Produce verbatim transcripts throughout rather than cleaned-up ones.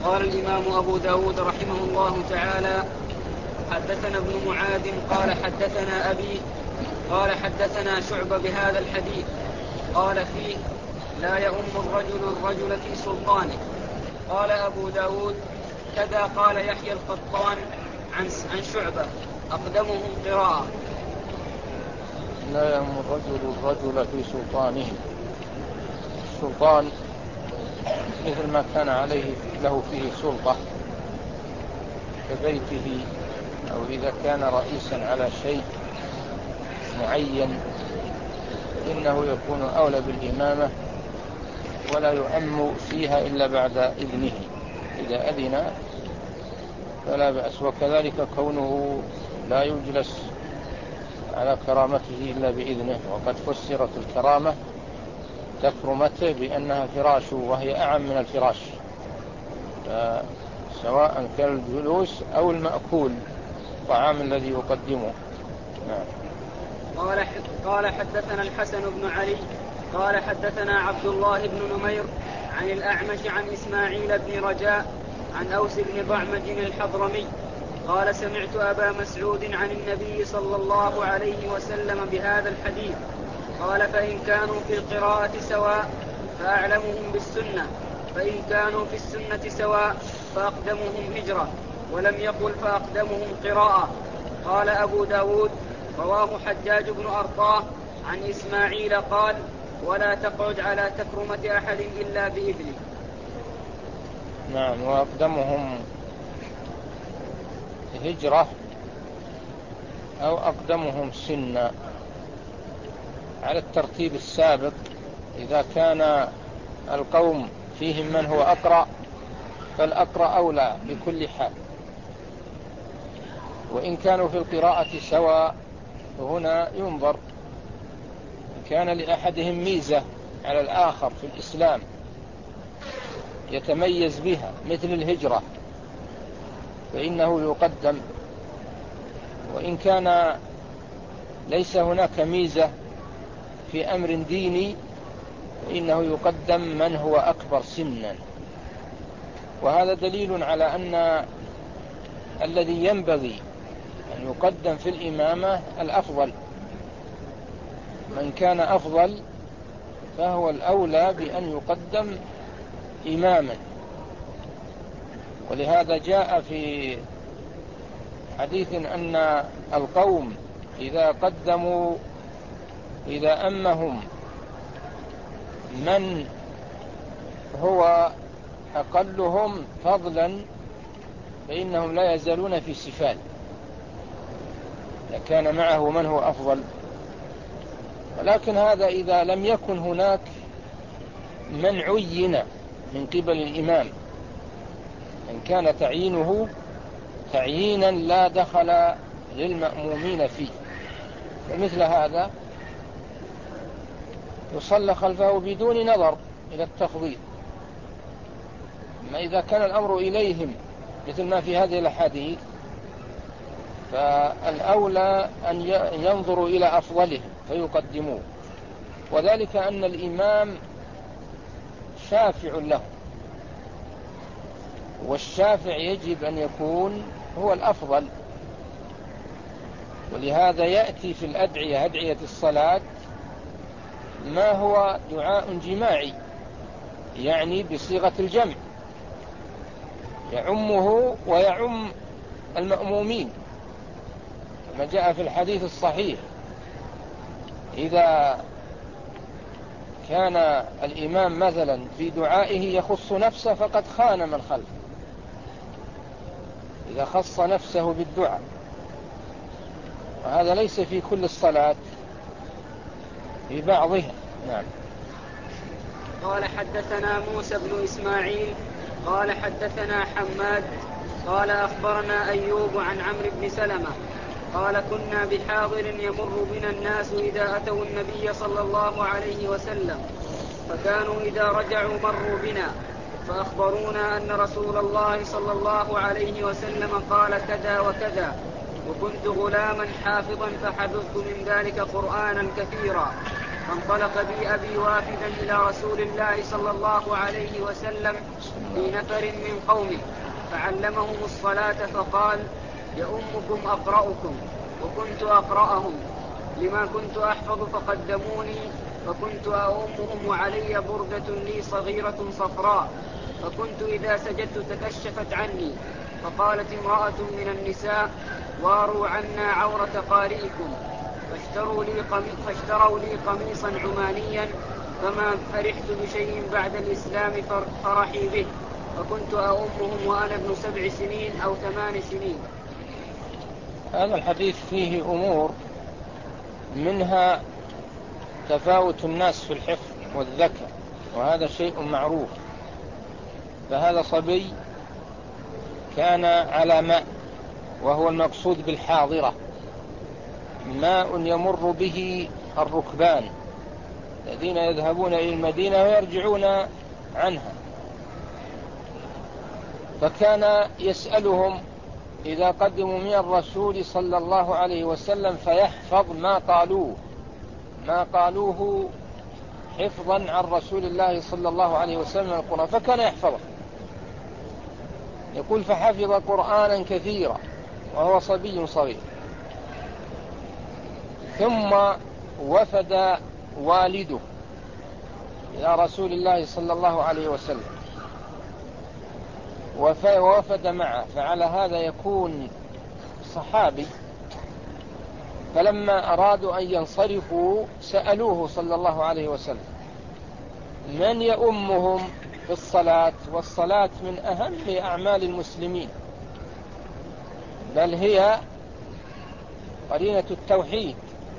قال الإمام أبو داود رحمه الله تعالى: حدثنا ابن معاذ قال حدثنا أبي قال حدثنا شعبة بهذا الحديث قال فيه: لا يؤم الرجل الرجل في سلطانه. قال أبو داود: كذا قال يحيى القطان عن عن شعبة أقدمهم قراءة. لا يؤم الرجل الرجل في سلطانه. السلطان مثل ما كان عليه له فيه سلطة كبيته، أو إذا كان رئيسا على شيء معين إنه يكون أولى بالإمامة ولا يؤم فيها إلا بعد إذنه. إذا أذن فلا بأس، وكذلك كونه لا يجلس على كرامته إلا بإذنه، وقد فسرت الكرامة تكرمته بأنها فراش، وهي أعم من الفراش، سواء كان الجلوس أو المأكول الطعام الذي يقدمه. نعم. قال قال حدثنا الحسن بن علي قال حدثنا عبد الله بن نمير عن الأعمش عن إسماعيل بن رجاء عن أوس بن ضعمج الحضرمي قال: سمعت أبا مسعود عن النبي صلى الله عليه وسلم بهذا الحديث قال: فإن كانوا في القراءة سواء فأعلمهم بالسنة، فإن كانوا في السنة سواء فأقدمهم هجرة، ولم يقل فأقدمهم قراءة. قال أبو داود: رواه حجاج بن أرطاه عن إسماعيل قال: ولا تقعد على تكرمة أحد إلا بإذنه. نعم. وأقدمهم هجرة أو أقدمهم سنا على الترتيب السابق. إذا كان القوم فيهم من هو أقرأ فالأقرأ أولى بكل حال، وإن كانوا في القراءة سواء فهنا ينظر إن كان لأحدهم ميزة على الآخر في الإسلام يتميز بها مثل الهجرة فإنه يقدم، وإن كان ليس هناك ميزة في أمر ديني فإنه يقدم من هو أكبر سنا. وهذا دليل على أن الذي ينبغي أن يقدم في الإمامة الأفضل، من كان أفضل فهو الأولى بأن يقدم إماما. ولهذا جاء في حديث أن القوم إذا قدموا إذا أمهم من هو أقلهم فضلا فإنهم لا يزالون في سفال، إذا كان معه من هو أفضل. ولكن هذا إذا لم يكن هناك من عين من قبل الإمام، إن كان تعيينه تعيينا لا دخل للمأمومين فيه، فمثل هذا يصلى خلفه بدون نظر إلى التفضيل. أما إذا كان الأمر إليهم مثل ما في هذه الأحاديث فالأولى أن ينظروا إلى أفضلهم فيقدموه، وذلك أن الإمام شافع له، والشافع يجب أن يكون هو الأفضل. ولهذا يأتي في الأدعية أدعية الصلاة ما هو دعاء جماعي، يعني بصيغة الجمع، يعمه ويعم المأمومين كما جاء في الحديث الصحيح: إذا كان الإمام مثلا في دعائه يخص نفسه فقد خان من خلفه، إذا خص نفسه بالدعاء، وهذا ليس في كل الصلاة، في بعضها. نعم. قال حدثنا موسى بن إسماعيل قال حدثنا حماد قال أخبرنا أيوب عن عمرو بن سلمة قال: كنا بحاضر يمر بنا الناس إذا أتوا النبي صلى الله عليه وسلم، فكانوا إذا رجعوا مروا بنا فأخبرونا أن رسول الله صلى الله عليه وسلم قال كذا وكذا، وكنت غلاما حافظا فحفظت من ذلك قرآنا كثيرا. فانطلق بي أبي وافدا إلى رسول الله صلى الله عليه وسلم في نفر من قومه فعلمهم الصلاة فقال: يؤمكم أقرأكم. وكنت أقرأهم لما كنت أحفظ فقدموني فكنت أؤمهم وعلي بردة لي صغيرة صفراء، فكنت إذا سجدت تكشفت عني، فقالت امرأة من النساء: واروا عنا عورة قارئكم. فاشتروا لي, قمي... فاشتروا لي قميصا عمانيا، فما فرحت بشيء بعد الإسلام فرحي به، فكنت أؤمهم وأنا ابن سبع سنين أو ثمان سنين. هذا الحديث فيه أمور، منها تفاوت الناس في الحفظ والذكاء، وهذا شيء معروف. فهذا صبي كان على ماء، وهو المقصود بالحاضرة، ماء يمر به الركبان الذين يذهبون إلى المدينة ويرجعون عنها، فكان يسألهم إذا قدموا من الرسول صلى الله عليه وسلم فيحفظ ما قالوه ما قالوه حفظا عن رسول الله صلى الله عليه وسلم القرآن، فكان يحفظه. يقول: فحفظ قرآنا كثيرا وهو صبي صغير. ثم وفد والده إلى رسول الله صلى الله عليه وسلم ووفد معه، فعلى هذا يكون صحابي. فلما أرادوا أن ينصرفوا سألوه صلى الله عليه وسلم: من يؤمهم في الصلاة؟ والصلاة من أهم أعمال المسلمين، بل هي قرينة التوحيد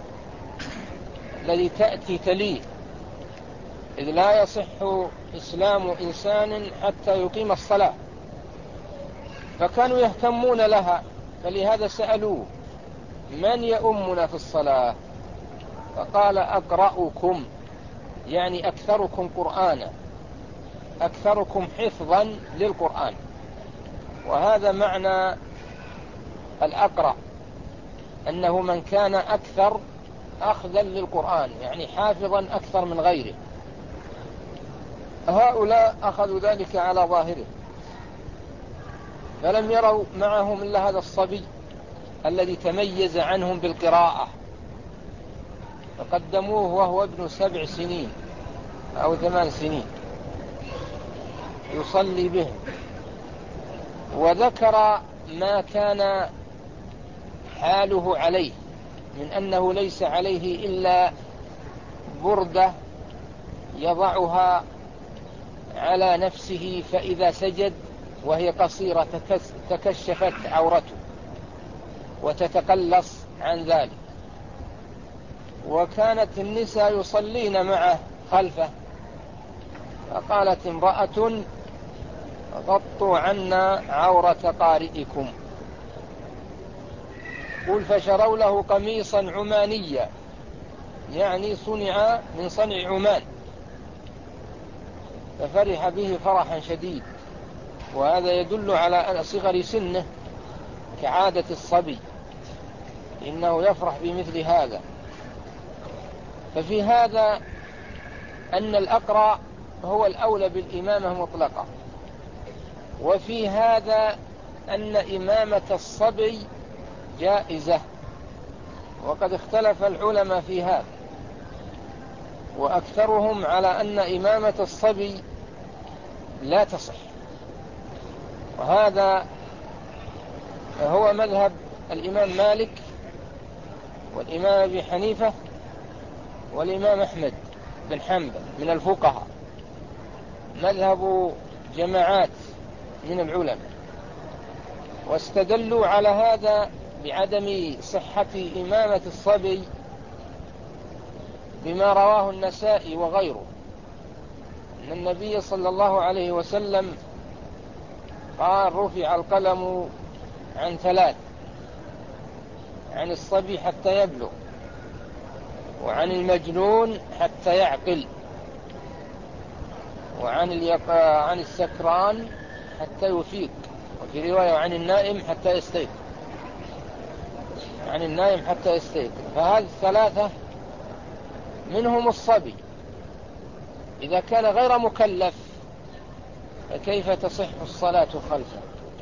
الذي تأتي تليه، إذ لا يصح إسلام إنسان حتى يقيم الصلاة، فكانوا يهتمون لها. فلهذا سألوه: من يؤمنا في الصلاة؟ فقال: أقرأكم، يعني أكثركم قرآنا، أكثركم حفظا للقرآن. وهذا معنى الأقرأ، أنه من كان أكثر أخذا للقرآن، يعني حافظا أكثر من غيره. هؤلاء أخذوا ذلك على ظاهره، فلم يروا معهم إلا هذا الصبي الذي تميز عنهم بالقراءة، فقدموه وهو ابن سبع سنين أو ثمان سنين يصلي بهم. وذكر ما كان حاله عليه من أنه ليس عليه إلا بردة يضعها على نفسه، فإذا سجد وهي قصيرة تكشفت عورته وتتقلص عن ذلك. وكانت النساء يصلين معه خلفه، فقالت امرأة: غطوا عنا عورة قارئكم. قل: فشروا له قميصا عمانيا، يعني صنع من صنع عمان، ففرح به فرحا شديد. وهذا يدل على صغر سنه كعادة الصبي، إنه يفرح بمثل هذا. ففي هذا أن الأقرأ هو الأولى بالإمامة مطلقا، وفي هذا أن إمامة الصبي جائزة، وقد اختلف العلماء في هذا، وأكثرهم على أن إمامة الصبي لا تصح. وهذا هو مذهب الإمام مالك والإمام أبي حنيفة والإمام أحمد بن حنبل من الفقهاء، مذهب جماعات من العلماء. واستدلوا على هذا بعدم صحة إمامة الصبي بما رواه النسائي وغيره، أن النبي صلى الله عليه وسلم قال: رفع القلم عن ثلاث: عن الصبي حتى يبلغ، وعن المجنون حتى يعقل، وعن اليقا عن السكران حتى يفيق، وفي رواية عن النائم حتى يستيقظ، عن النائم حتى يستيقظ. فهذه الثلاثة منهم الصبي. إذا كان غير مكلف فكيف تصح الصلاة خلفه؟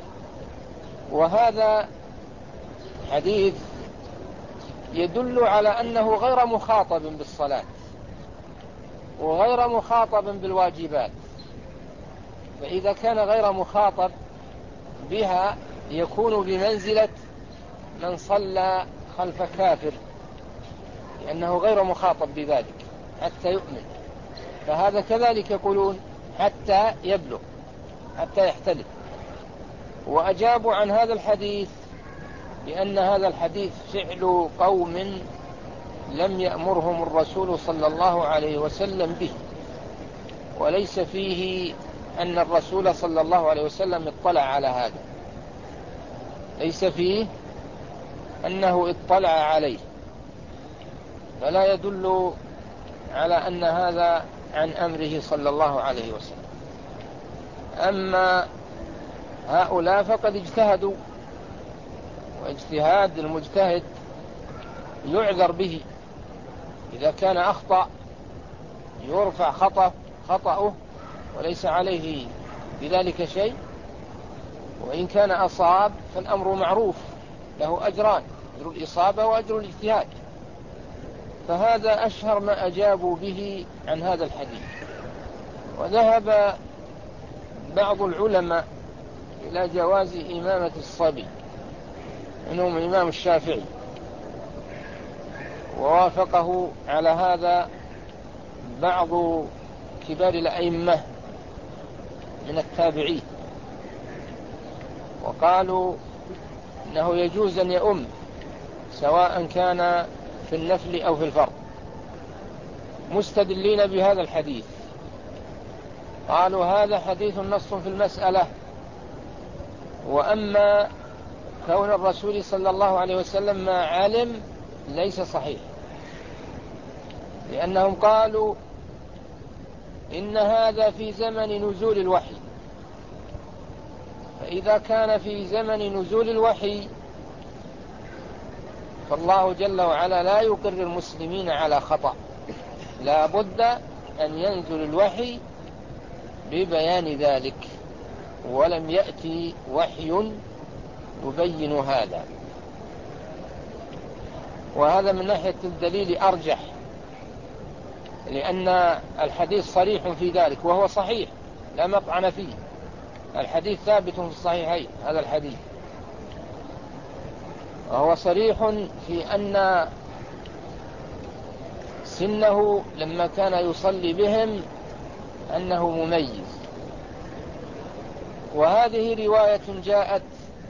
وهذا حديث يدل على أنه غير مخاطب بالصلاة وغير مخاطب بالواجبات، فإذا كان غير مخاطب بها يكون بمنزلة من صلى خلف كافر، لأنه غير مخاطب بذلك حتى يؤمن. فهذا كذلك يقولون حتى يبلغ، حتى يحتلم. وأجابوا عن هذا الحديث بأن هذا الحديث فعل قوم لم يأمرهم الرسول صلى الله عليه وسلم به، وليس فيه أن الرسول صلى الله عليه وسلم اطلع على هذا، ليس فيه أنه اطلع عليه، فلا يدل على أن هذا عن أمره صلى الله عليه وسلم. أما هؤلاء فقد اجتهدوا، واجتهاد المجتهد يعذر به، إذا كان أخطأ يرفع خطأ خطأه وليس عليه بذلك شيء، وإن كان أصاب فالأمر معروف، له أجران، أجر الإصابة وأجر الاجتهاد. فهذا أشهر ما أجابوا به عن هذا الحديث. وذهب بعض العلماء إلى جواز إمامة الصبي، منهم الإمام الشافعي، ووافقه على هذا بعض كبار الأئمة من التابعين، وقالوا إنه يجوز أن يؤم سواء كان في النفل أو في الفرض، مستدلين بهذا الحديث. قالوا هذا حديث نص في المسألة، وأما كون الرسول صلى الله عليه وسلم ما علم ليس صحيح، لأنهم قالوا إن هذا في زمن نزول الوحي، فإذا كان في زمن نزول الوحي فالله جل وعلا لا يقر المسلمين على خطأ، لا بد أن ينزل الوحي ببيان ذلك، ولم يأتي وحي يبين هذا. وهذا من ناحية الدليل أرجح، لأن الحديث صريح في ذلك، وهو صحيح لا مطعن فيه، الحديث ثابت في الصحيحين. هذا الحديث وهو صريح في أن سنه لما كان يصلي بهم أنه مميز. وهذه رواية جاءت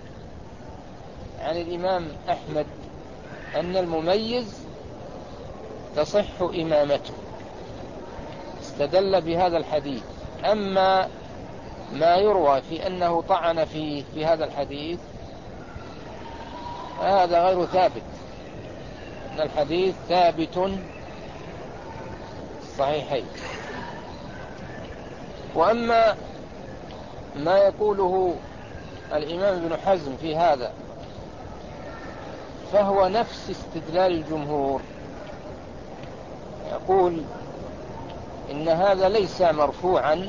عن الإمام أحمد أن المميز تصح إمامته، استدل بهذا الحديث. أما ما يروى في أنه طعن فيه في هذا الحديث هذا غير ثابت، أن الحديث ثابت صحيحين. وأما ما يقوله الإمام ابن حزم في هذا فهو نفس استدلال الجمهور، يقول إن هذا ليس مرفوعا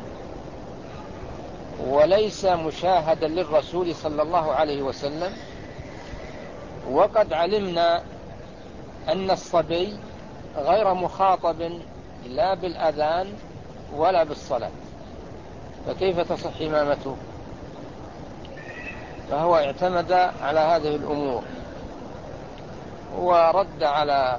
وليس مشاهدا للرسول صلى الله عليه وسلم، وقد علمنا أن الصبي غير مخاطب لا بالأذان ولا بالصلاة، فكيف تصح إمامته؟ فهو اعتمد على هذه الأمور ورد على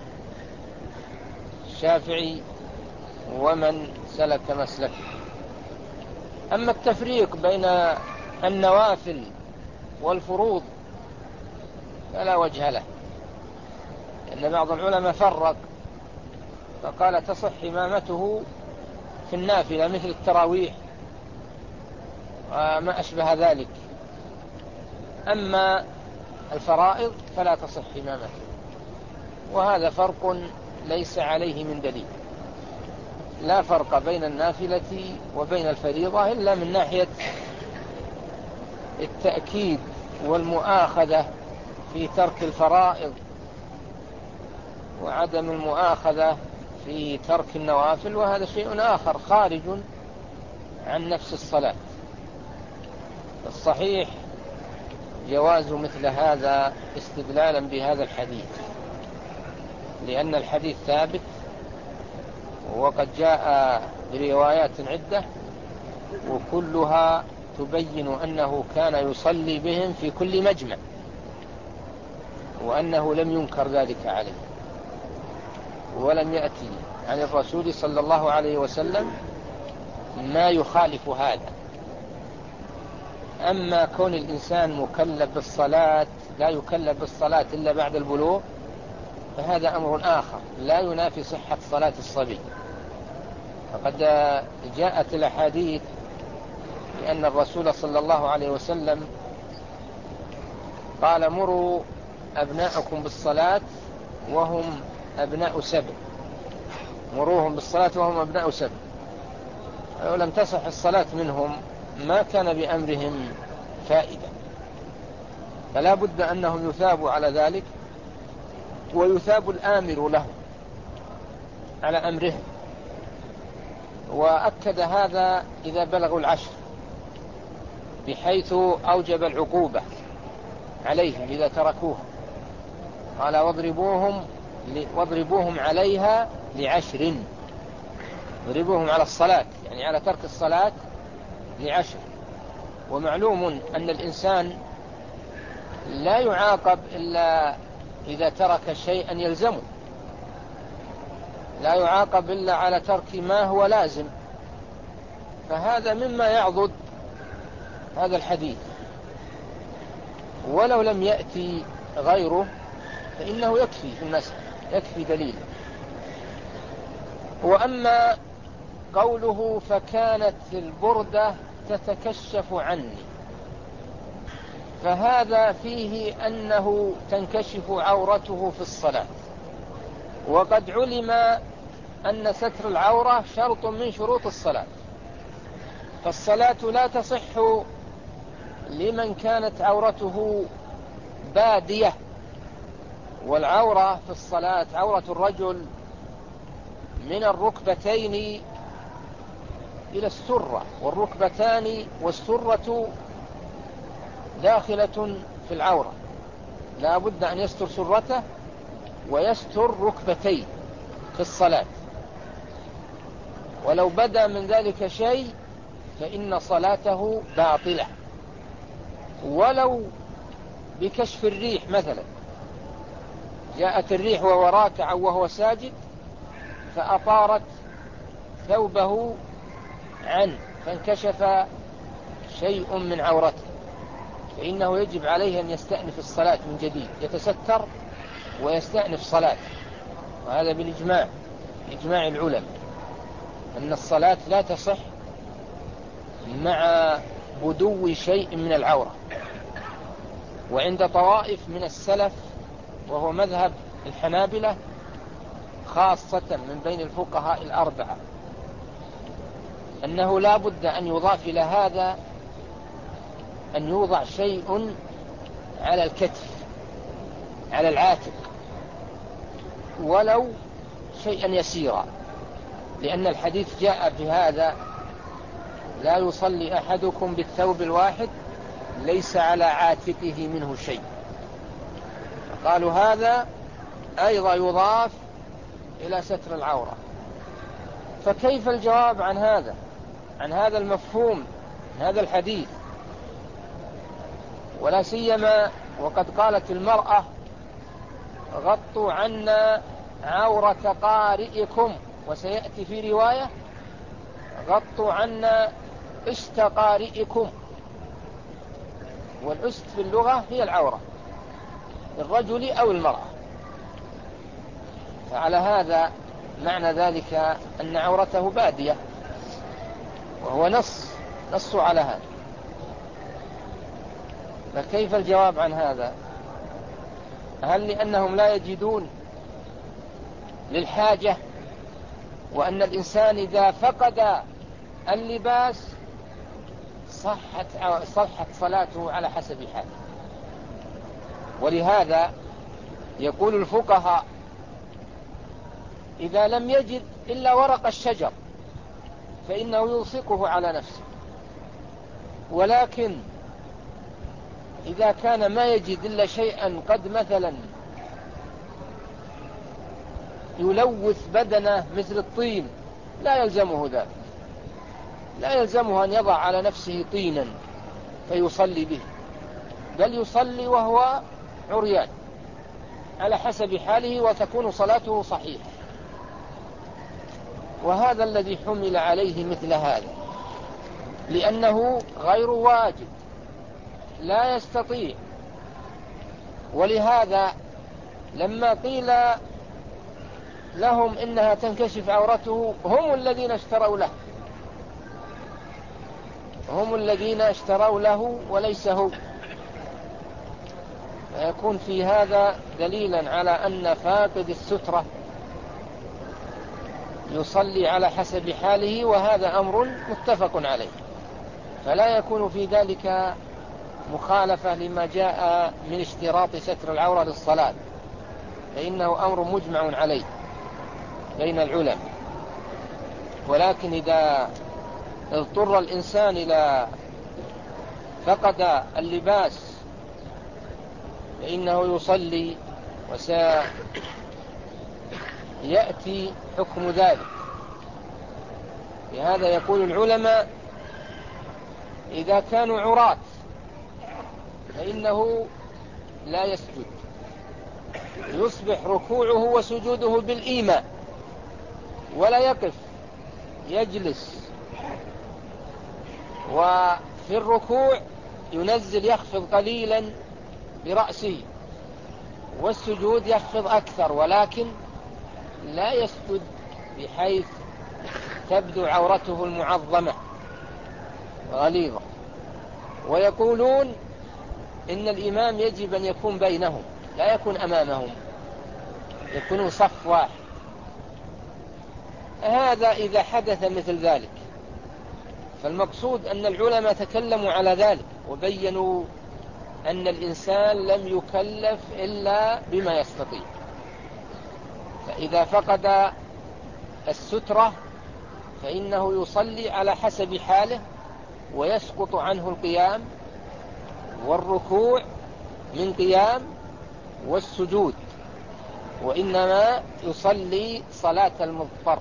الشافعي ومن سلك مسلكه. أما التفريق بين النوافل والفروض فلا وجه له، لأن بعض العلماء فرق فقال تصح إمامته في النافلة مثل التراويح وما أشبه ذلك، أما الفرائض فلا تصح إمامته. وهذا فرق ليس عليه من دليل، لا فرق بين النافلة وبين الفريضة إلا من ناحية التأكيد والمؤاخذة في ترك الفرائض وعدم المؤاخذة في ترك النوافل، وهذا شيء آخر خارج عن نفس الصلاة. الصحيح جواز مثل هذا استدلالا بهذا الحديث، لأن الحديث ثابت وقد جاء بروايات عدة وكلها تبين أنه كان يصلي بهم في كل مجمع، وأنه لم ينكر ذلك عليه، ولم يأتي عن الرسول صلى الله عليه وسلم ما يخالف هذا. أما كون الإنسان مكلف بالصلاة لا يكلف بالصلاة إلا بعد البلوغ، فهذا أمر آخر لا ينافي صحة صلاة الصبي. فقد جاءت الأحاديث لأن الرسول صلى الله عليه وسلم قال: مروا أبناءكم بالصلاة وهم أبناء سبع، مروهم بالصلاة وهم أبناء سبع. ولو لم تصح الصلاة منهم ما كان بأمرهم فائدة، فلا بد أنهم يثابوا على ذلك، ويثاب الآمر لهم على أمرهم. وأكد هذا إذا بلغوا العشر، بحيث أوجب العقوبة عليهم إذا تركوها. قال: واضربوهم واضربوهم عليها لعشر، اضربوهم على الصلاة يعني على ترك الصلاة لعشر. ومعلوم أن الإنسان لا يعاقب إلا إذا ترك شيئا يلزمه، لا يعاقب إلا على ترك ما هو لازم، فهذا مما يعضد هذا الحديث. ولو لم يأتي غيره فإنه يكفي في المسألة، يكفي دليل. وأما قوله: فكانت البردة تتكشف عني، فهذا فيه أنه تنكشف عورته في الصلاة، وقد علم أن ستر العورة شرط من شروط الصلاة، فالصلاة لا تصح لمن كانت عورته بادية. والعورة في الصلاة عورة الرجل من الركبتين إلى السرة، والركبتان والسرة داخلة في العورة، لا بد أن يستر سرته ويستر ركبتيه في الصلاة. ولو بدا من ذلك شيء فإن صلاته باطلة، ولو بكشف الريح مثلا، جاءت الريح وهو راكع وهو ساجد فأطارت ثوبه عنه فانكشف شيء من عورته، فإنه يجب عليه أن يستأنف الصلاة من جديد، يتستر ويستأنف صلاة. وهذا بالإجماع، إجماع العلماء، أن الصلاة لا تصح مع بدو شيء من العورة. وعند طوائف من السلف وهو مذهب الحنابلة خاصة من بين الفقهاء الأربعة، أنه لا بد أن يضاف إلى هذا أن يوضع شيء على الكتف على العاتق ولو شيئا يسيرا، لأن الحديث جاء بهذا: لا يصلي أحدكم بالثوب الواحد ليس على عاتقه منه شيء. قالوا هذا أيضا يضاف إلى ستر العورة. فكيف الجواب عن هذا، عن هذا المفهوم من هذا الحديث؟ ولا سيما وقد قالت المرأة: غطوا عنا عورة قارئكم، وسيأتي في رواية: غطوا عنا أست قارئكم. والأست في اللغة هي العورة للرجل أو المرأة. فعلى هذا معنى ذلك أن عورته بادية، وهو نص نص على هذا. فكيف الجواب عن هذا؟ هل لأنهم لا يجدون للحاجة، وأن الإنسان إذا فقد اللباس صحت صحت صلاته على حسب حاله؟ ولهذا يقول الفقهاء إذا لم يجد إلا ورق الشجر فإنه يلصقه على نفسه، ولكن إذا كان ما يجد إلا شيئا قد مثلا يلوث بدنه مثل الطين لا يلزمه ذلك، لا يلزمه أن يضع على نفسه طينا فيصلي به، بل يصلي وهو عريان على حسب حاله وتكون صلاته صحيحة. وهذا الذي حمل عليه مثل هذا، لأنه غير واجب لا يستطيع. ولهذا لما قيل لهم إنها تنكشف عورته هم الذين اشتروا له، هم الذين اشتروا له وليس هو. فيكون في هذا دليلا على أن فاقد السترة يصلي على حسب حاله، وهذا أمر متفق عليه، فلا يكون في ذلك مخالفة لما جاء من اشتراط ستر العورة للصلاة، فإنه أمر مجمع عليه بين العلماء. ولكن إذا اضطر الإنسان إلى فقد اللباس فإنه يصلي، وسيأتي حكم ذلك. لهذا يقول العلماء إذا كانوا عراة فإنه لا يسجد، يصبح ركوعه وسجوده بالإيماء ولا يقف، يجلس، وفي الركوع ينزل يخفض قليلا برأسه، والسجود يخفض أكثر، ولكن لا يسجد بحيث تبدو عورته المعظمة غليظة. ويقولون إن الإمام يجب أن يكون بينهم لا يكون أمامهم، يكونوا صف واحد. هذا إذا حدث مثل ذلك، فالمقصود أن العلماء تكلموا على ذلك وبينوا أن الإنسان لم يكلف إلا بما يستطيع، فإذا فقد السترة فإنه يصلي على حسب حاله، ويسقط عنه القيام والركوع من قيام والسجود، وإنما يصلي صلاة المضطر.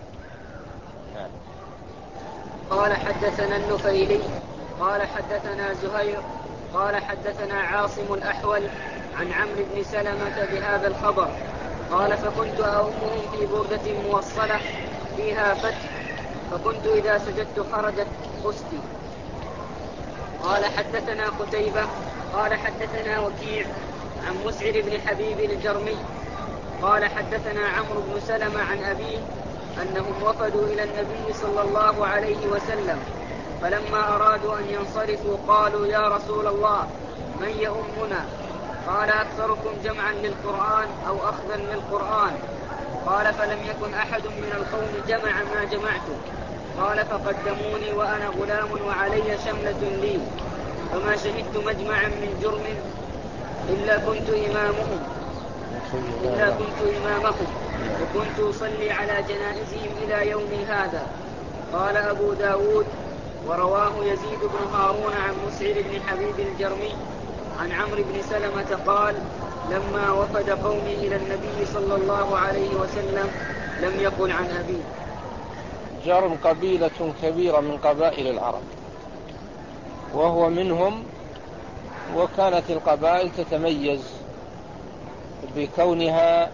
قال حدثنا النفيلي قال حدثنا زهير قال حدثنا عاصم الأحول عن عمرو بن سلمة بهذا الخبر قال فكنت أؤمهم في بردة موصلة فيها فتح، فكنت إذا سجدت خرجت خستي. قال حدثنا قتيبة قال حدثنا وكيع عن مسعر بن حبيب الجرمي قال حدثنا عمرو بن سلمة عن أبيه أنهم وفدوا إلى النبي صلى الله عليه وسلم، فلما أرادوا أن ينصرفوا قالوا يا رسول الله من يؤمنا؟ قال أكثركم جمعا للقرآن أو أخذا للقرآن. قال فلم يكن أحد من القوم جمع ما جمعت. قال فقدموني وأنا غلام وعلي شملة لي، فما شهدت مجمعا من جرم إلا كنت إمامهم إلا كنت إمامهم وكنت أصلي على جنائزهم إلى يوم هذا. قال أبو داود ورواه يزيد بن هارون عن مسعر بن حبيب الجرمي عن عمرو بن سلمة قال لما وفد قومي إلى النبي صلى الله عليه وسلم لم يقل عن أبيه. جرم قبيلة كبيرة من قبائل العرب وهو منهم، وكانت القبائل تتميز بكونها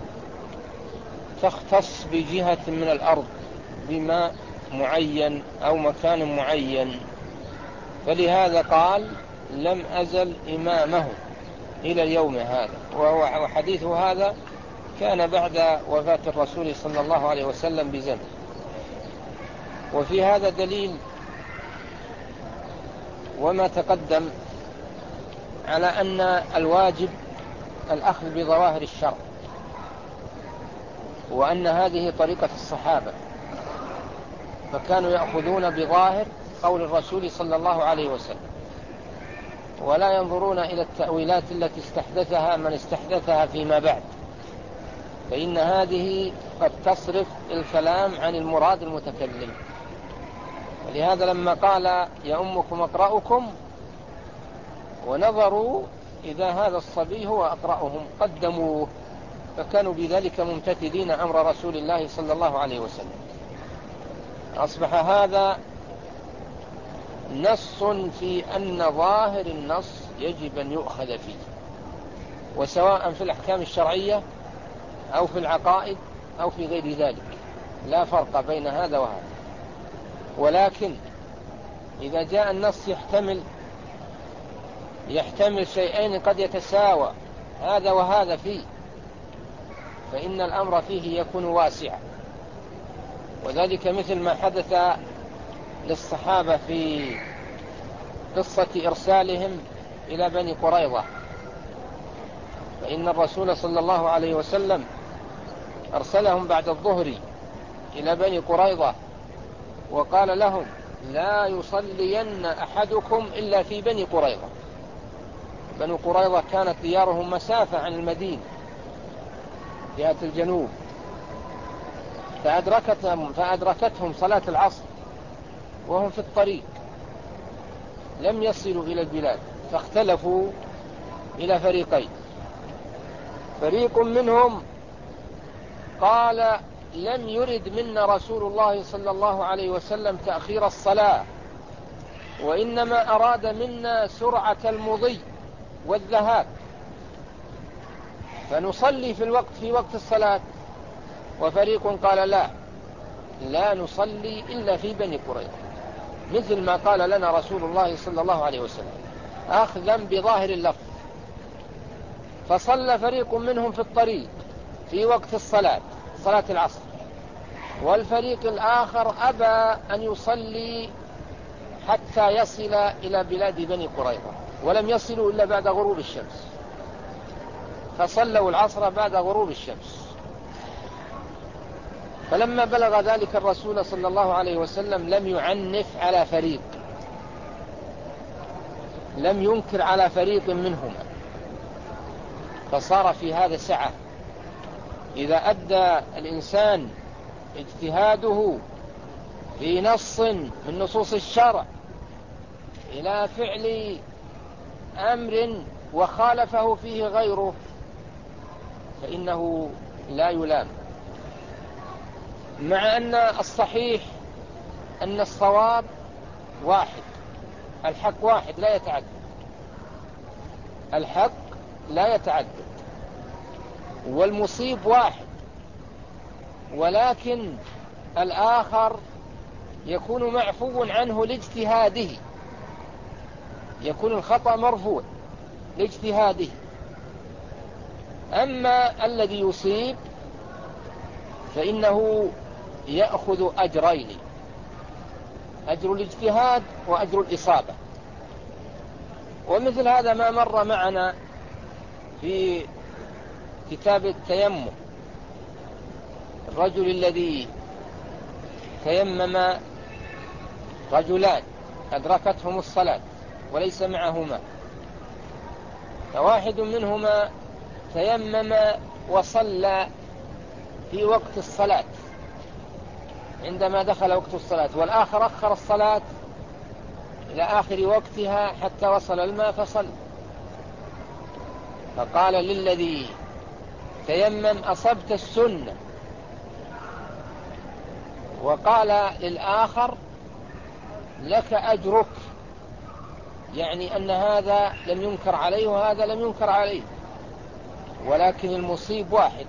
تختص بجهة من الأرض بماء معين أو مكان معين، فلهذا قال لم أزل إمامه إلى اليوم هذا. وهو وحديث هذا كان بعد وفاة الرسول صلى الله عليه وسلم بزمن. وفي هذا دليل وما تقدم على أن الواجب الأخذ بظواهر الشرع، وأن هذه طريقة الصحابة، فكانوا يأخذون بظاهر قول الرسول صلى الله عليه وسلم، ولا ينظرون إلى التأويلات التي استحدثها من استحدثها فيما بعد. فإن هذه قد تصرف الكلام عن المراد المتكلم. ولهذا لما قال يؤمكم أقرأكم ونظروا إذا هذا الصبي هو أقرأهم قدموه، فكانوا بذلك ممتثلين أمر رسول الله صلى الله عليه وسلم. أصبح هذا نص في أن ظاهر النص يجب أن يؤخذ فيه، وسواء في الأحكام الشرعية أو في العقائد أو في غير ذلك، لا فرق بين هذا وهذا. ولكن إذا جاء النص يحتمل يحتمل شيئين قد يتساوى هذا وهذا فيه، فإن الأمر فيه يكون واسعا. وذلك مثل ما حدث للصحابة في قصة إرسالهم إلى بني قريظة، فإن الرسول صلى الله عليه وسلم أرسلهم بعد الظهر إلى بني قريظة وقال لهم لا يصلين أحدكم إلا في بني قريظة. بني قريظة كانت ديارهم مسافة عن المدينة جهة الجنوب، فأدركتهم, فأدركتهم صلاة العصر وهم في الطريق لم يصلوا إلى البلاد، فاختلفوا إلى فريقين. فريق منهم قال لم يرد منا رسول الله صلى الله عليه وسلم تأخير الصلاة، وإنما أراد منا سرعة المضي والذهاب، فنصلي في الوقت في وقت الصلاة. وفريق قال لا لا نصلي إلا في بني قريظة، مثل ما قال لنا رسول الله صلى الله عليه وسلم، أخذا بظاهر اللفظ. فصلى فريق منهم في الطريق في وقت الصلاة صلاة العصر، والفريق الآخر أبى أن يصلي حتى يصل إلى بلاد بني قريظة، ولم يصلوا إلا بعد غروب الشمس، فصلوا العصر بعد غروب الشمس. فلما بلغ ذلك الرسول صلى الله عليه وسلم لم يعنف على فريق، لم ينكر على فريق منهما، فصار في هذا سعة. إذا أدى الإنسان اجتهاده في نص من نصوص الشرع إلى فعل أمر وخالفه فيه غيره فإنه لا يلام، مع أن الصحيح أن الصواب واحد، الحق واحد لا يتعدد، الحق لا يتعدد، والمصيب واحد، ولكن الآخر يكون معفو عنه لاجتهاده، يكون الخطأ مرفوع لاجتهاده. أما الذي يصيب فإنه يأخذ أجرين، أجر الاجتهاد وأجر الإصابة. ومثل هذا ما مر معنا في كتاب التيمم، الرجل الذي تيمم رجلان أدركتهم الصلاة وليس معهما، فواحد منهما تيمم وصلى في وقت الصلاة عندما دخل وقت الصلاة، والآخر أخر الصلاة إلى آخر وقتها حتى وصل الماء فصل. فقال للذي تيمم أصبت السنة، وقال للآخر لك أجرك، يعني أن هذا لم ينكر عليه وهذا لم ينكر عليه، ولكن المصيب واحد.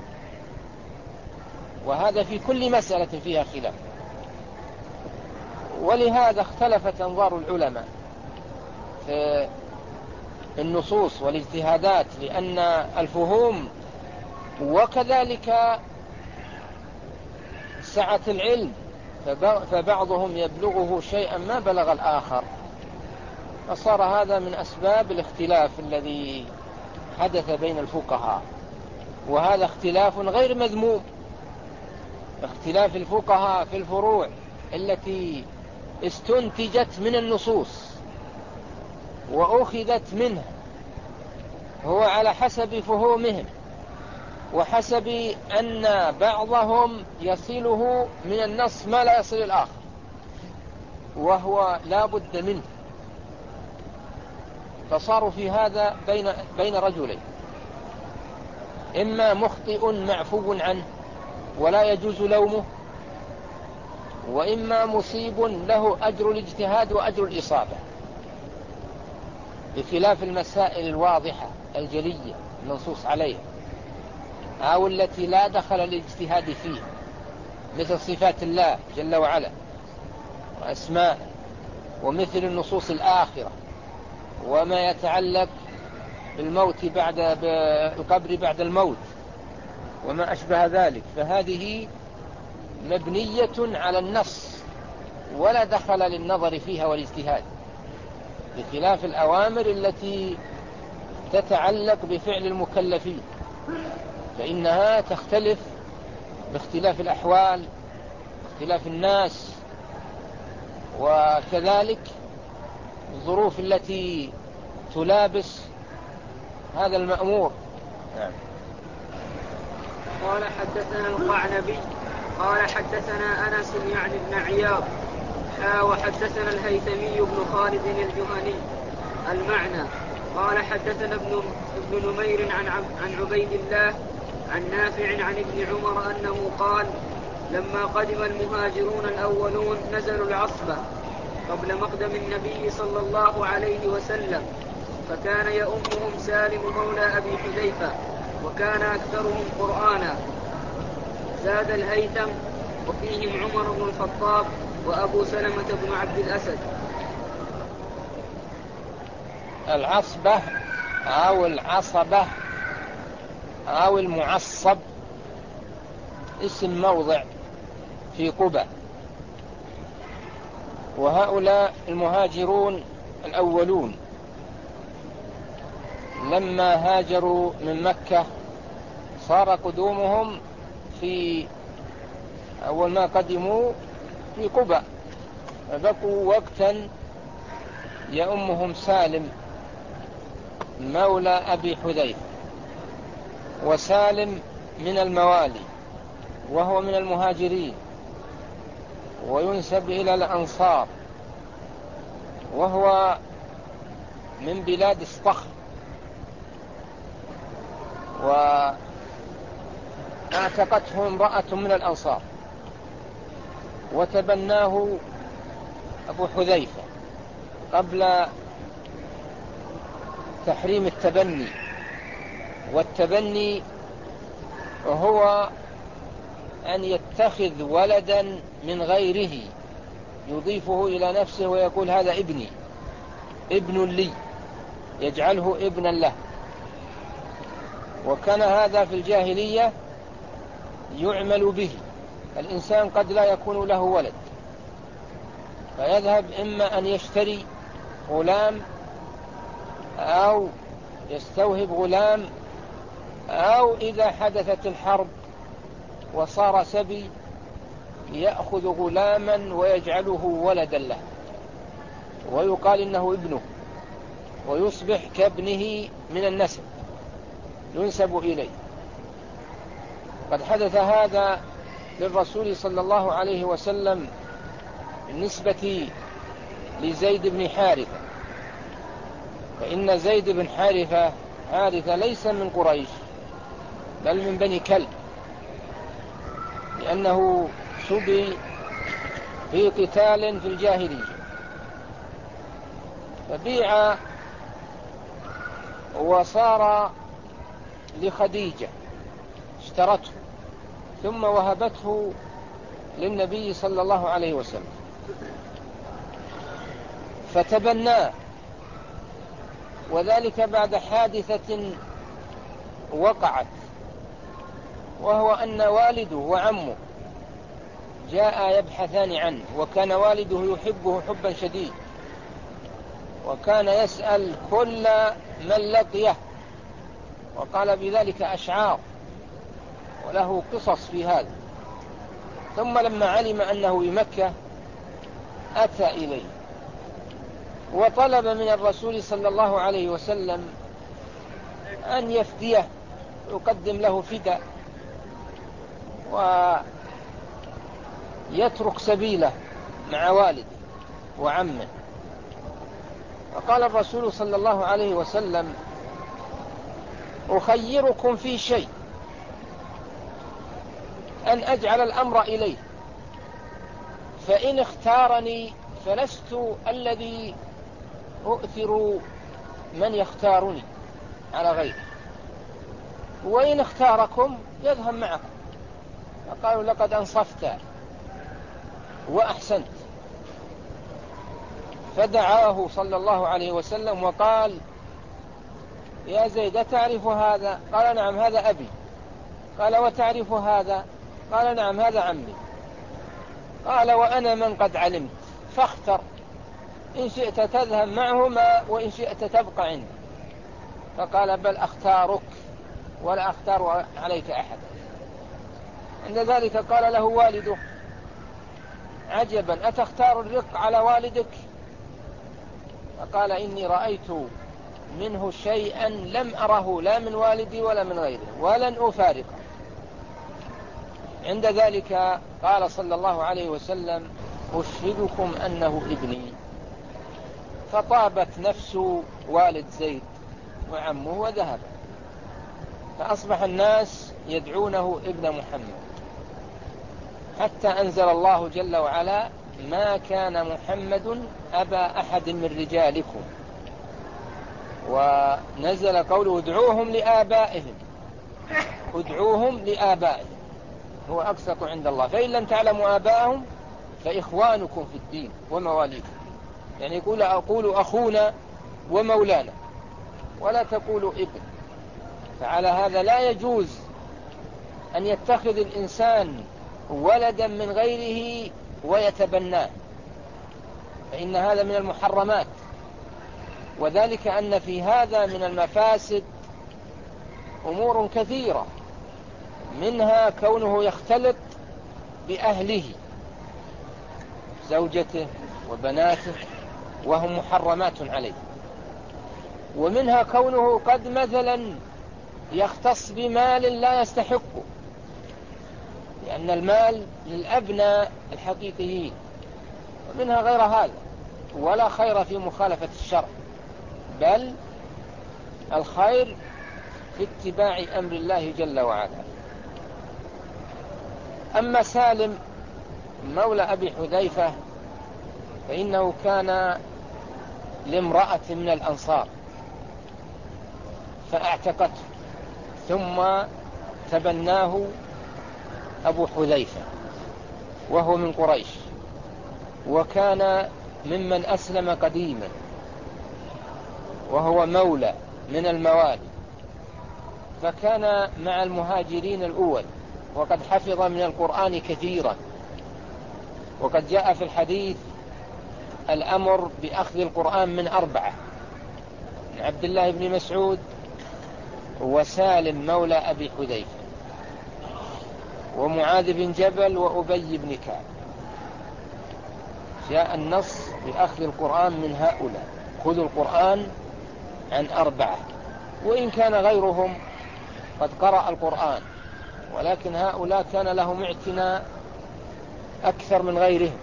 وهذا في كل مسألة فيها خلاف. ولهذا اختلفت أنظار العلماء في النصوص والاجتهادات، لأن الفهوم وكذلك سعة العلم، فبعضهم يبلغه شيئا ما بلغ الآخر، فصار هذا من أسباب الاختلاف الذي حدث بين الفقهاء. وهذا اختلاف غير مذموم، اختلاف الفقهاء في الفروع التي استنتجت من النصوص وأخذت منها هو على حسب فهومهم وحسب أن بعضهم يصله من النص ما لا يصل الآخر، وهو لا بد منه، فصاروا في هذا بين, بين رجلين، إما مخطئ معفو عنه ولا يجوز لومه، وإما مصيب له أجر الاجتهاد وأجر الإصابة، بخلاف المسائل الواضحة الجلية المنصوص عليها أو التي لا دخل الاجتهاد فيها، مثل صفات الله جل وعلا وأسماء، ومثل النصوص الآخرة، وما يتعلق بالموت بعد بالقبر بعد الموت وما أشبه ذلك، فهذه مبنية على النص ولا دخل للنظر فيها والاجتهاد، بخلاف الأوامر التي تتعلق بفعل المكلفين، فإنها تختلف باختلاف الأحوال باختلاف الناس، وكذلك الظروف التي تلابس هذا المأمور. نعم. قال حدثنا القعنبي قال حدثنا أنس يعني بن عياض حا وحدثنا الهيثمي بن خالد الجهني المعنى. قال حدثنا ابن, ابن نمير عن, عن عبيد الله عن نافع عن ابن عمر أنه قال لما قدم المهاجرون الأولون نزلوا العصبة قبل مقدم النبي صلى الله عليه وسلم، فكان يؤمهم سالم مولى أبي حذيفة وكان أكثرهم قرآنا. زاد الهيثم وفيهم عمر بن الخطاب وأبو سلمة بن عبد الأسد. العصبة أو العصبة أو المعصب اسم موضع في قبى، وهؤلاء المهاجرون الأولون لما هاجروا من مكة صار قدومهم في أول ما قدموا في قبى، فبقوا وقتا يأمهم سالم مولى أبي حذيفة، وسالم من الموالي وهو من المهاجرين وينسب إلى الأنصار، وهو من بلاد الصخر، واعتقته امرأة من الأنصار وتبناه أبو حذيفة قبل تحريم التبني. والتبني هو أن يتخذ ولدا من غيره يضيفه إلى نفسه ويقول هذا ابني ابن لي، يجعله ابنا له. وكان هذا في الجاهلية يعمل به، الإنسان قد لا يكون له ولد فيذهب إما أن يشتري غلام أو يستوهب غلام، أو إذا حدثت الحرب وصار سبي يأخذ غلاما ويجعله ولدا له ويقال إنه ابنه، ويصبح كابنه من النسب ينسب إليه. قد حدث هذا للرسول صلى الله عليه وسلم بالنسبة لزيد بن حارثة، فإن زيد بن حارثة حارثة ليس من قريش بل من بني كلب، لأنه سبي في قتال في الجاهلية فبيع وصار لخديجة اشترته ثم وهبته للنبي صلى الله عليه وسلم فتبناه، وذلك بعد حادثة وقعت، وهو أن والده وعمه جاء يبحثان عنه، وكان والده يحبه حبا شديد، وكان يسأل كل من لقيه، وقال بذلك أشعار وله قصص في هذا. ثم لما علم أنه بمكة أتى إليه وطلب من الرسول صلى الله عليه وسلم أن يفديه ويقدم له فداء ويترك سبيله مع والده وعمه. فقال الرسول صلى الله عليه وسلم: أخيركم في شيء أن أجعل الأمر إليه، فإن اختارني فلست الذي أؤثر من يختارني على غيره، وإن اختاركم يذهب معكم. فقالوا: لقد أنصفت وأحسنت. فدعاه صلى الله عليه وسلم وقال: يا زيد تعرف هذا؟ قال: نعم هذا أبي. قال: وتعرف هذا؟ قال: نعم هذا عمي. قال: وأنا من قد علمت، فاختر، إن شئت تذهب معهما وإن شئت تبقى عندي. فقال: بل أختارك ولا أختار عليك أحد. عند ذلك قال له والده: عجبا، أتختار الرق على والدك؟ فقال: إني رأيت منه شيئا لم أره لا من والدي ولا من غيره ولن أفارقه. عند ذلك قال صلى الله عليه وسلم: أشهدكم أنه ابني. فطابت نفس والد زيد وعمه وذهب، فأصبح الناس يدعونه ابن محمد، حتى أنزل الله جل وعلا: ما كان محمد أبا أحد من رجالكم. ونزل قوله: ادعوهم لآبائهم، ادعوهم لآبائهم هو أقسط عند الله، فإن لم تعلموا آباءهم فإخوانكم في الدين ومواليكم. يعني يقول: أقول أخونا ومولانا، ولا تقولوا ابن. فعلى هذا لا يجوز أن يتخذ الإنسان ولدا من غيره ويتبناه، فإن هذا من المحرمات. وذلك أن في هذا من المفاسد أمور كثيرة، منها كونه يختلط بأهله، زوجته وبناته، وهم محرمات عليه. ومنها كونه قد مثلا يختص بمال لا يستحقه، لأن المال للأبناء الحقيقيين. ومنها غير هذا، ولا خير في مخالفة الشرع، بل الخير في اتباع أمر الله جل وعلا. أما سالم مولى أبي حذيفة فإنه كان لامرأة من الأنصار فاعتقته، ثم تبناه أبو حذيفة وهو من قريش، وكان ممن أسلم قديما، وهو مولى من الموالي، فكان مع المهاجرين الأول، وقد حفظ من القرآن كثيرا. وقد جاء في الحديث الأمر بأخذ القرآن من أربعة: من عبد الله بن مسعود، وسالم مولى أبي حذيفة، ومعاذ بن جبل، وأبي بن كعب. جاء النص بأخذ القرآن من هؤلاء: خذوا القرآن عن أربعة. وإن كان غيرهم قد قرأ القرآن، ولكن هؤلاء كان لهم اعتناء أكثر من غيرهم،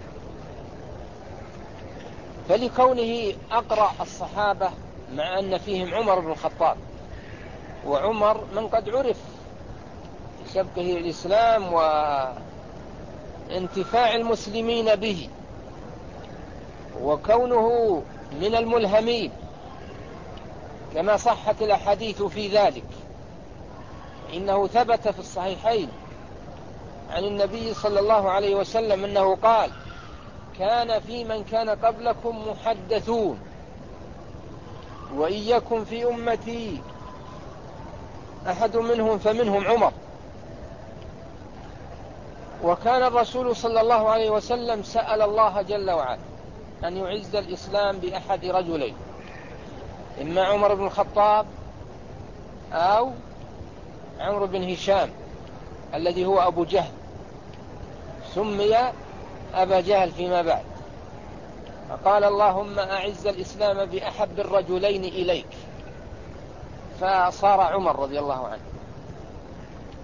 فلكونه أقرأ الصحابة، مع أن فيهم عمر بن الخطاب، وعمر من قد عرف بسبقه الإسلام وانتفاع المسلمين به، وكونه من الملهمين كما صحت الأحاديث في ذلك. إنه ثبت في الصحيحين عن النبي صلى الله عليه وسلم أنه قال: كان في من كان قبلكم محدثون، وإن يكن في أمتي أحد منهم فمنهم عمر. وكان الرسول صلى الله عليه وسلم سأل الله جل وعلا أن يعز الإسلام بأحد رجلين، إما عمر بن الخطاب أو عمرو بن هشام الذي هو أبو جهل، سمي أبا جهل فيما بعد. فقال: اللهم أعز الإسلام بأحب الرجلين إليك، فصار عمر رضي الله عنه.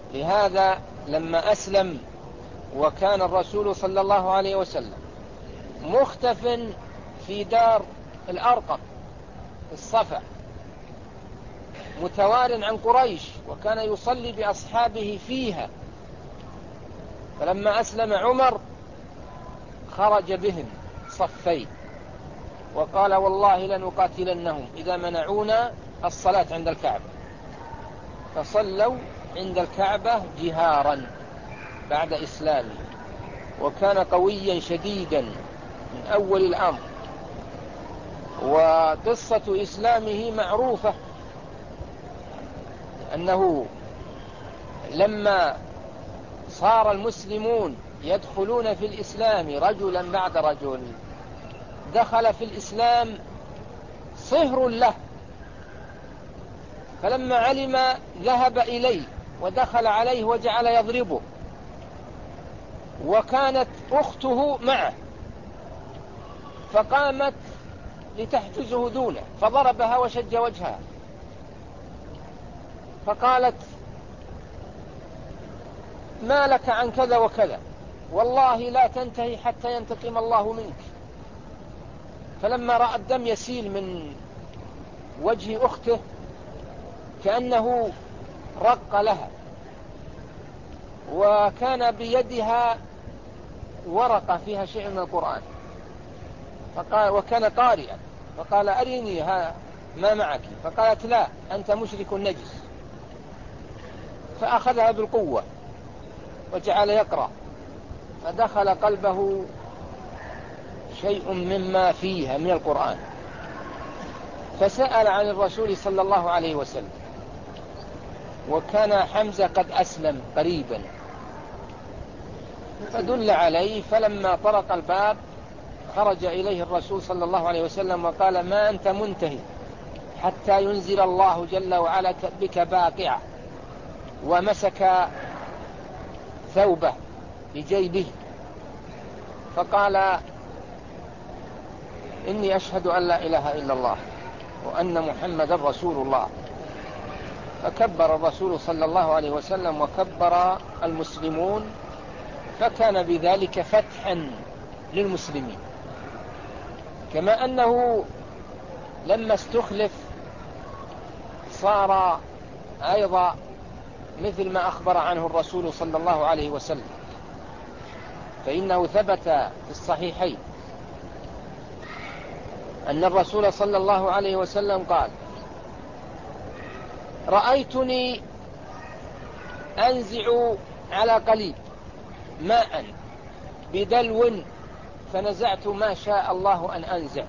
لهذا لما أسلم وكان الرسول صلى الله عليه وسلم مختف في دار الأرقم الصفا متوار عن قريش، وكان يصلي بأصحابه فيها، فلما أسلم عمر خرج بهم صفين وقال والله لنقاتلنهم إذا منعونا الصلاة عند الكعبة، فصلوا عند الكعبة جهارا بعد إسلامه، وكان قويا شديدا من أول الأمر. وقصة إسلامه معروفة، أنه لما صار المسلمون يدخلون في الإسلام رجلا بعد رجل، دخل في الإسلام صهر له، فلما علم ذهب إليه ودخل عليه وجعل يضربه، وكانت أخته معه فقامت لتحجزه دونه فضربها وشج وجهها، فقالت ما لك عن كذا وكذا، والله لا تنتهي حتى ينتقم الله منك. فلما رأى الدم يسيل من وجه أخته كأنه رق لها، وكان بيدها ورقة فيها شيء من القرآن، فقال وكان قارئا، فقال أريني ما معك، فقالت لا أنت مشرك نجس، فأخذها بالقوة وجعل يقرأ، فدخل قلبه شيء مما فيها من القرآن، فسأل عن الرسول صلى الله عليه وسلم، وكان حمزة قد أسلم قريبا، فدل عليه، فلما طرق الباب خرج إليه الرسول صلى الله عليه وسلم وقال ما أنت منتهي حتى ينزل الله جل وعلا بك باقعة، ومسك ثوبه بجيبه فقال إني أشهد أن لا إله إلا الله وأن محمد رسول الله، فكبر الرسول صلى الله عليه وسلم وكبر المسلمون، فكان بذلك فتحا للمسلمين. كما أنه لما استخلف صار أيضا مثل ما أخبر عنه الرسول صلى الله عليه وسلم، فإنه ثبت في الصحيحين أن الرسول صلى الله عليه وسلم قال رأيتني أنزع على قليب ماء بدلو فنزعت ما شاء الله أن أنزع،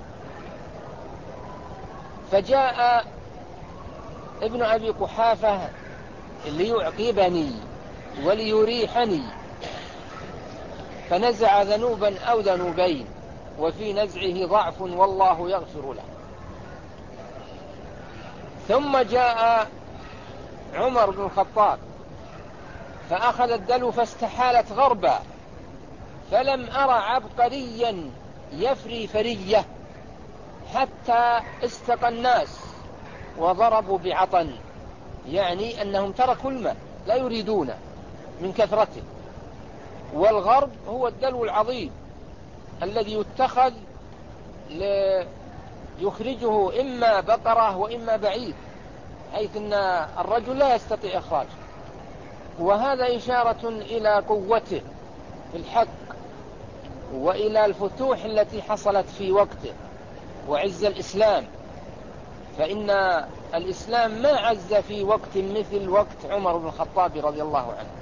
فجاء ابن أبي قحافة ليعقبني وليريحني فنزع ذنوبا أو ذنوبين، وفي نزعه ضعف والله يغفر له. ثم جاء عمر بن الخطاب فأخذ الدلو فاستحالت غربا، فلم أرى عبقريا يفري فرية حتى استقى الناس وضربوا بعطن، يعني أنهم تركوا الماء لا يريدونه من كثرته. والغرب هو الدلو العظيم الذي يتخذ ليخرجه إما بقرة وإما بعيد، حيث أن الرجل لا يستطيع إخراجه، وهذا إشارة إلى قوته في الحق وإلى الفتوح التي حصلت في وقته وعز الإسلام، فإن الإسلام ما عز في وقت مثل وقت عمر بن الخطاب رضي الله عنه،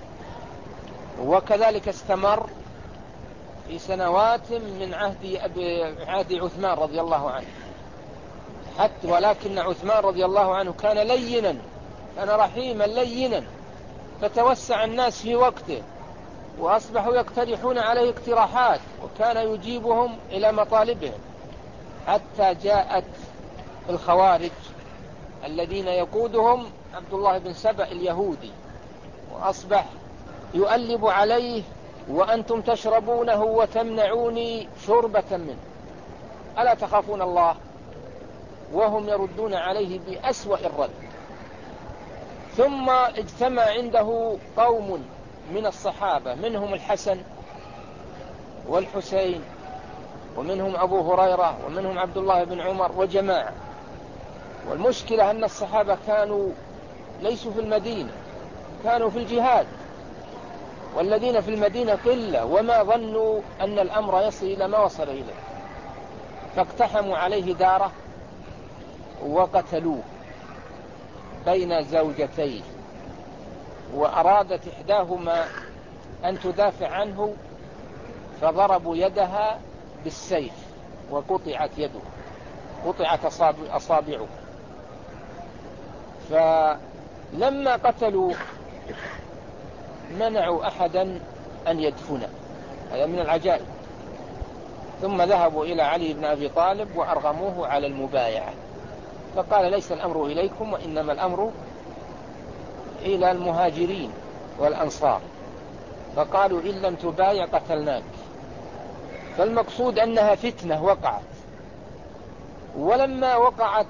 وكذلك استمر في سنوات من عهد, عهد عثمان رضي الله عنه حتى، ولكن عثمان رضي الله عنه كان لينا، كان رحيما لينا، فتوسع الناس في وقته وأصبحوا يقترحون عليه اقتراحات وكان يجيبهم إلى مطالبهم، حتى جاءت الخوارج الذين يقودهم عبد الله بن سبأ اليهودي، وأصبح يؤلب عليه وأنتم تشربونه وتمنعوني شربة منه، ألا تخافون الله؟ وهم يردون عليه بأسوأ الرد. ثم اجتمع عنده قوم من الصحابة، منهم الحسن والحسين، ومنهم أبو هريرة، ومنهم عبد الله بن عمر، وجماعة. والمشكلة أن الصحابة كانوا ليسوا في المدينة، كانوا في الجهاد، والذين في المدينة قلة، وما ظنوا أن الأمر يصل إلى ما وصل إليه، فاقتحموا عليه داره وقتلوه بين زوجتيه، وأرادت إحداهما أن تدافع عنه فضربوا يدها بالسيف وقطعت يده، قطعت أصابعه. فلما قتلوا منعوا أحدا أن يدفنه، هذا من العجائب. ثم ذهبوا إلى علي بن أبي طالب وأرغموه على المبايعة، فقال ليس الأمر إليكم وإنما الأمر إلى المهاجرين والأنصار، فقالوا إن لم تبايع قتلناك. فالمقصود أنها فتنة وقعت، ولما وقعت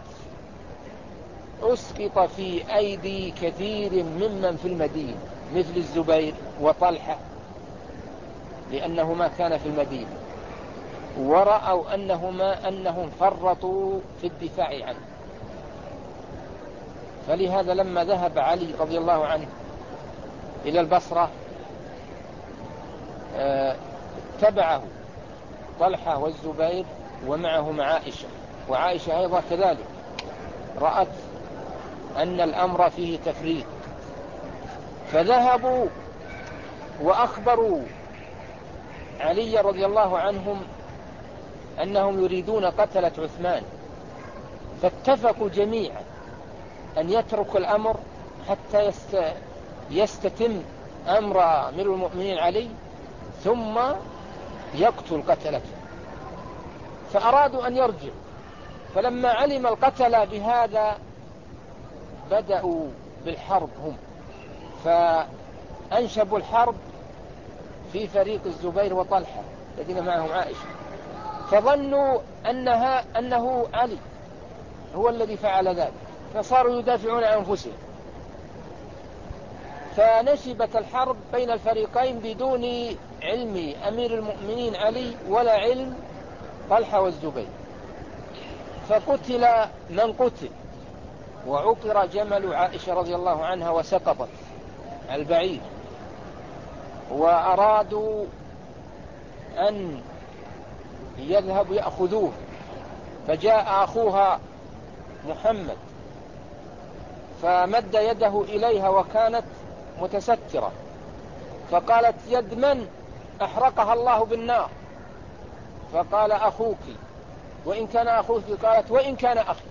أسقط في أيدي كثير ممن في المدينة مثل الزبير وطلحة، لأنهما كان في المدينة، ورأوا أنهما أنهم فرطوا في الدفاع عنه. فلهذا لما ذهب علي رضي الله عنه إلى البصرة تبعه طلحة والزبير ومعهم عائشة، وعائشة أيضا كذلك رأت أن الأمر فيه تفريط، فذهبوا وأخبروا علي رضي الله عنهم أنهم يريدون قتلة عثمان، فاتفقوا جميعا أن يتركوا الأمر حتى يستتم أمر أمير المؤمنين علي ثم يقتل قتلته. فأرادوا أن يرجعوا، فلما علم القتلة بهذا بدأوا بالحرب هم، فأنشبوا الحرب في فريق الزبير وطلحة الذين معهم عائشة، فظنوا أنها أنه علي هو الذي فعل ذلك، فصاروا يدافعون عن أنفسهم، فنشبت الحرب بين الفريقين بدون علم أمير المؤمنين علي ولا علم طلحة والزبير، فقتل من قتل، وعقر جمل عائشة رضي الله عنها وسقطت البعير، وأرادوا أن يذهبوا يأخذوه، فجاء أخوها محمد فمد يده إليها وكانت متسترة، فقالت يد من؟ أحرقها الله بالنار. فقال أخوك، وإن كان أخوك؟ قالت وإن كان أخي.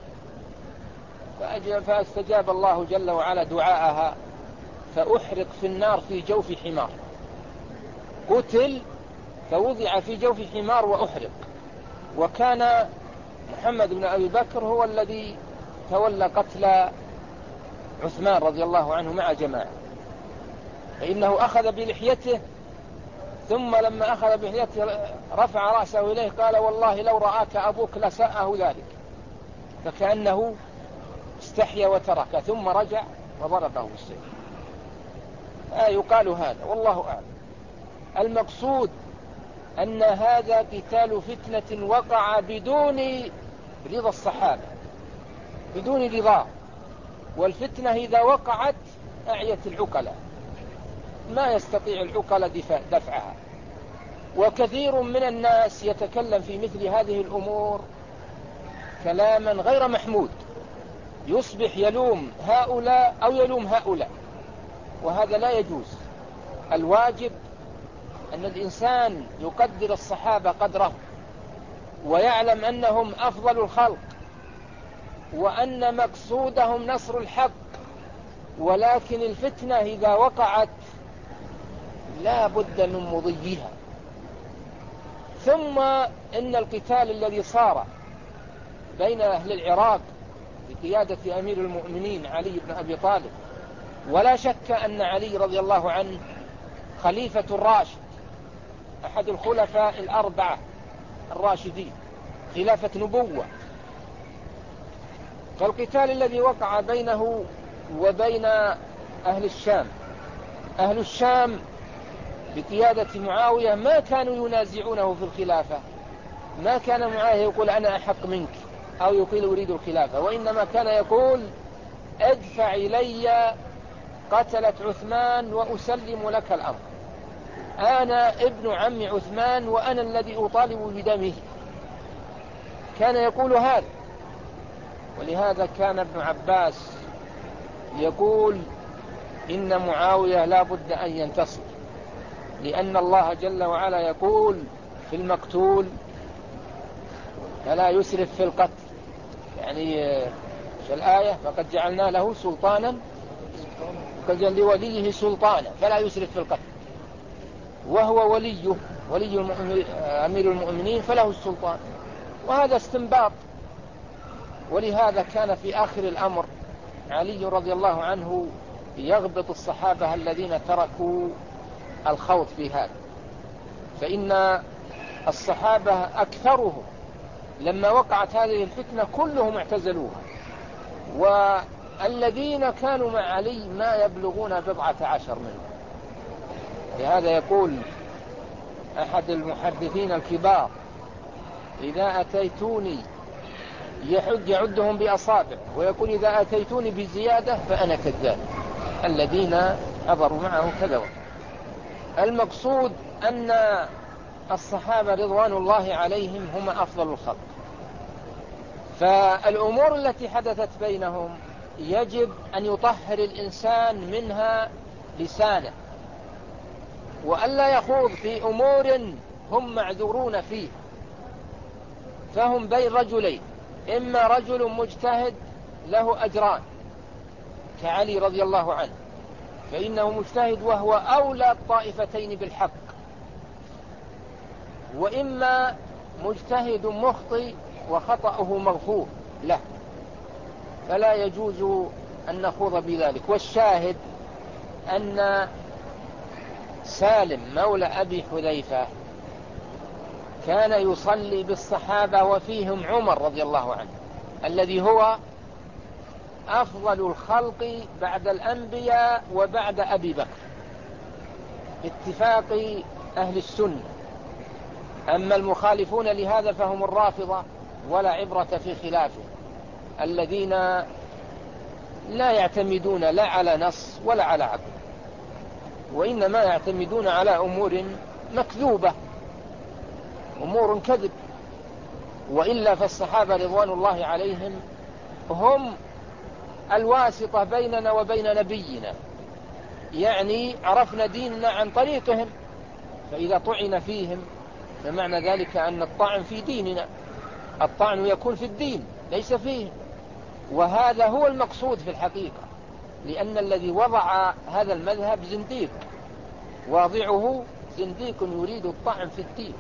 فاستجاب الله جل وعلا دعاءها، فأحرق في النار في جوف حمار، قتل فوضع في جوف حمار وأحرق. وكان محمد بن أبي بكر هو الذي تولى قتل عثمان رضي الله عنه مع جماعة، فإنه أخذ بلحيته، ثم لما أخذ بلحيته رفع رأسه إليه قال والله لو رآك أبوك لساءه ذلك، فكأنه استحيا وترك، ثم رجع وضربه بالسيف. آه يقال هذا والله أعلم. المقصود أن هذا قتال فتنة وقع بدون رضا الصحابة، بدون رضا، والفتنة إذا وقعت أعيت العقلاء، ما يستطيع العقلاء دفعها. وكثير من الناس يتكلم في مثل هذه الأمور كلاما غير محمود، يصبح يلوم هؤلاء أو يلوم هؤلاء، وهذا لا يجوز. الواجب أن الإنسان يقدر الصحابة قدرهم، ويعلم أنهم أفضل الخلق، وأن مقصودهم نصر الحق، ولكن الفتنة إذا وقعت لا بد من مضيها. ثم إن القتال الذي صار بين أهل العراق بقيادة أمير المؤمنين علي بن أبي طالب، ولا شك أن علي رضي الله عنه خليفة الراشد، أحد الخلفاء الأربعة الراشدين، خلافة نبوة، فالقتال الذي وقع بينه وبين أهل الشام. أهل الشام بقيادة معاوية ما كانوا ينازعونه في الخلافة، ما كان معاوية يقول أنا أحق منك أو يقول أريد الخلافة، وإنما كان يقول ادفع إلي قتلة عثمان وأسلم لك الأمر، أنا ابن عم عثمان وأنا الذي أطالب بدمه. كان يقول هذا. ولهذا كان ابن عباس يقول إن معاوية لا بد أن ينتصر، لأن الله جل وعلا يقول في المقتول فلا يسرف في القتل، يعني في الآية فقد جعلنا له سلطانا فجعل لوليه سلطانا فلا يسرف في القتل، وهو وليه ولي أمير المؤمنين فله السلطان، وهذا استنباط. ولهذا كان في آخر الأمر علي رضي الله عنه يغبط الصحابة الذين تركوا الخوض في هذا، فإن الصحابة أكثرهم لما وقعت هذه الفتنة كلهم اعتزلوها، والذين كانوا مع علي ما يبلغون بضعة عشر منهم. لهذا يقول أحد المحدثين الكبار إذا أتيتوني يحج يعدهم بأصابع، ويقول إذا أتيتوني بزيادة فأنا كذاب، الذين حضروا معه كذا. المقصود أن الصحابة رضوان الله عليهم هم أفضل الخلق، فالأمور التي حدثت بينهم يجب أن يطهر الإنسان منها لسانه، وألا يخوض في أمور هم معذورون فيه. فهم بين رجلين، إما رجل مجتهد له أجران كعلي رضي الله عنه فإنه مجتهد وهو أولى الطائفتين بالحق، وإما مجتهد مخطئ وخطأه مغفور له، فلا يجوز أن نخوض بذلك. والشاهد أن سالم مولى أبي حذيفة كان يصلي بالصحابة وفيهم عمر رضي الله عنه الذي هو أفضل الخلق بعد الأنبياء وبعد أبي بكر باتفاق أهل السنة. أما المخالفون لهذا فهم الرافضة ولا عبرة في خلافه، الذين لا يعتمدون لا على نص ولا على عقل، وإنما يعتمدون على أمور مكذوبة، أمور كذب. وإلا فالصحابة رضوان الله عليهم هم الواسطة بيننا وبين نبينا، يعني عرفنا ديننا عن طريقهم، فإذا طعن فيهم فمعنى ذلك أن الطعن في ديننا، الطعن يكون في الدين ليس فيه. وهذا هو المقصود في الحقيقة، لأن الذي وضع هذا المذهب زنديق، واضعه زنديق يريد الطعن في الدين.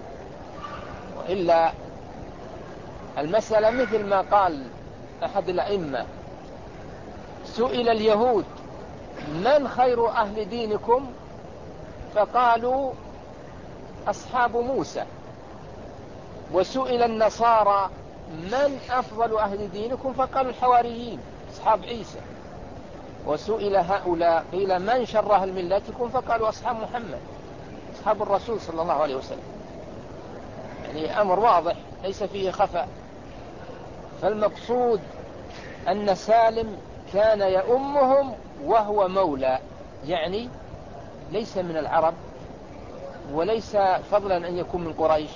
وإلا المسألة مثل ما قال أحد الأئمة سئل اليهود من خير أهل دينكم فقالوا أصحاب موسى، وسئل النصارى من أفضل أهل دينكم فقالوا الحواريين أصحاب عيسى، وسئل هؤلاء قيل من شر أهل ملتكم فقالوا أصحاب محمد أصحاب الرسول صلى الله عليه وسلم. يعني أمر واضح ليس فيه خفاء. فالمقصود أن سالم كان يؤمهم وهو مولى، يعني ليس من العرب وليس فضلا أن يكون من قريش،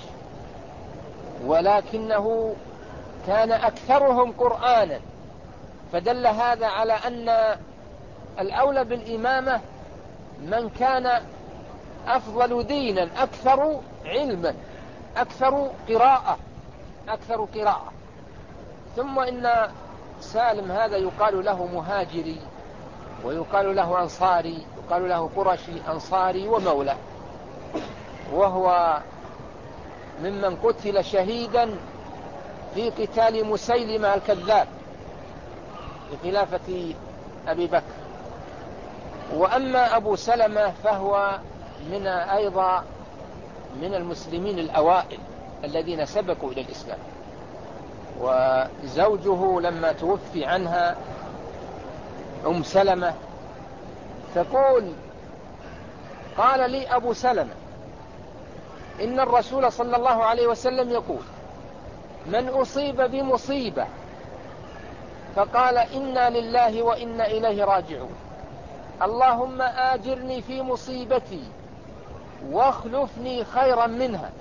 ولكنه كان أكثرهم قرآنا، فدل هذا على أن الأولى بالإمامة من كان أفضل دينا أكثر علما أكثر قراءة أكثر قراءة. ثم إن سالم هذا يقال له مهاجري ويقال له أنصاري، يقال له قرشي أنصاري ومولى، وهو ممن قتل شهيدا في قتال مسيلمة الكذاب في خلافة أبي بكر. وأما أبو سلمة فهو من أيضا من المسلمين الأوائل الذين سبقوا إلى الإسلام، وزوجه لما توفي عنها أم سلمة تقول قال لي أبو سلمة إن الرسول صلى الله عليه وسلم يقول من أصيب بمصيبة فقال إنا لله وإنا إليه راجعون اللهم آجرني في مصيبتي واخلفني خيرا منها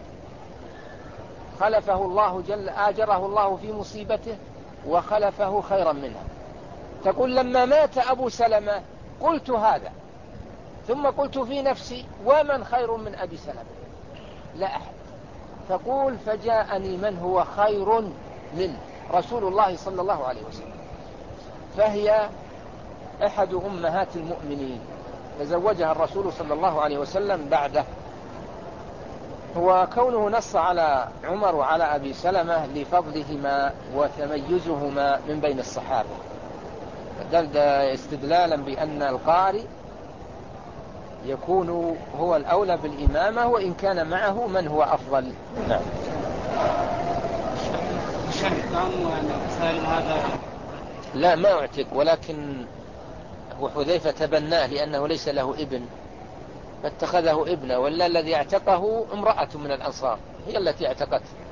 خلفه الله جل آجره الله في مصيبته وخلفه خيرا منها. تقول لما مات أبو سلمة قلت هذا ثم قلت في نفسي ومن خير من أبي سلمة؟ لا أحد. تقول فجاءني من هو خير من رسول الله صلى الله عليه وسلم، فهي أحد أمهات المؤمنين تزوجها الرسول صلى الله عليه وسلم بعده. وكونه نص على عمر وعلى أبي سلمة لفضلهما وتميزهما من بين الصحابة استدلالا بأن القارئ يكون هو الأولى بالإمامة وإن كان معه من هو أفضل. نعم. لا ما أعتق، ولكن هو حذيفة تبناه لأنه ليس له ابن فاتخذه ابنه، ولا الذي اعتقه امرأة من الأنصار هي التي اعتقته.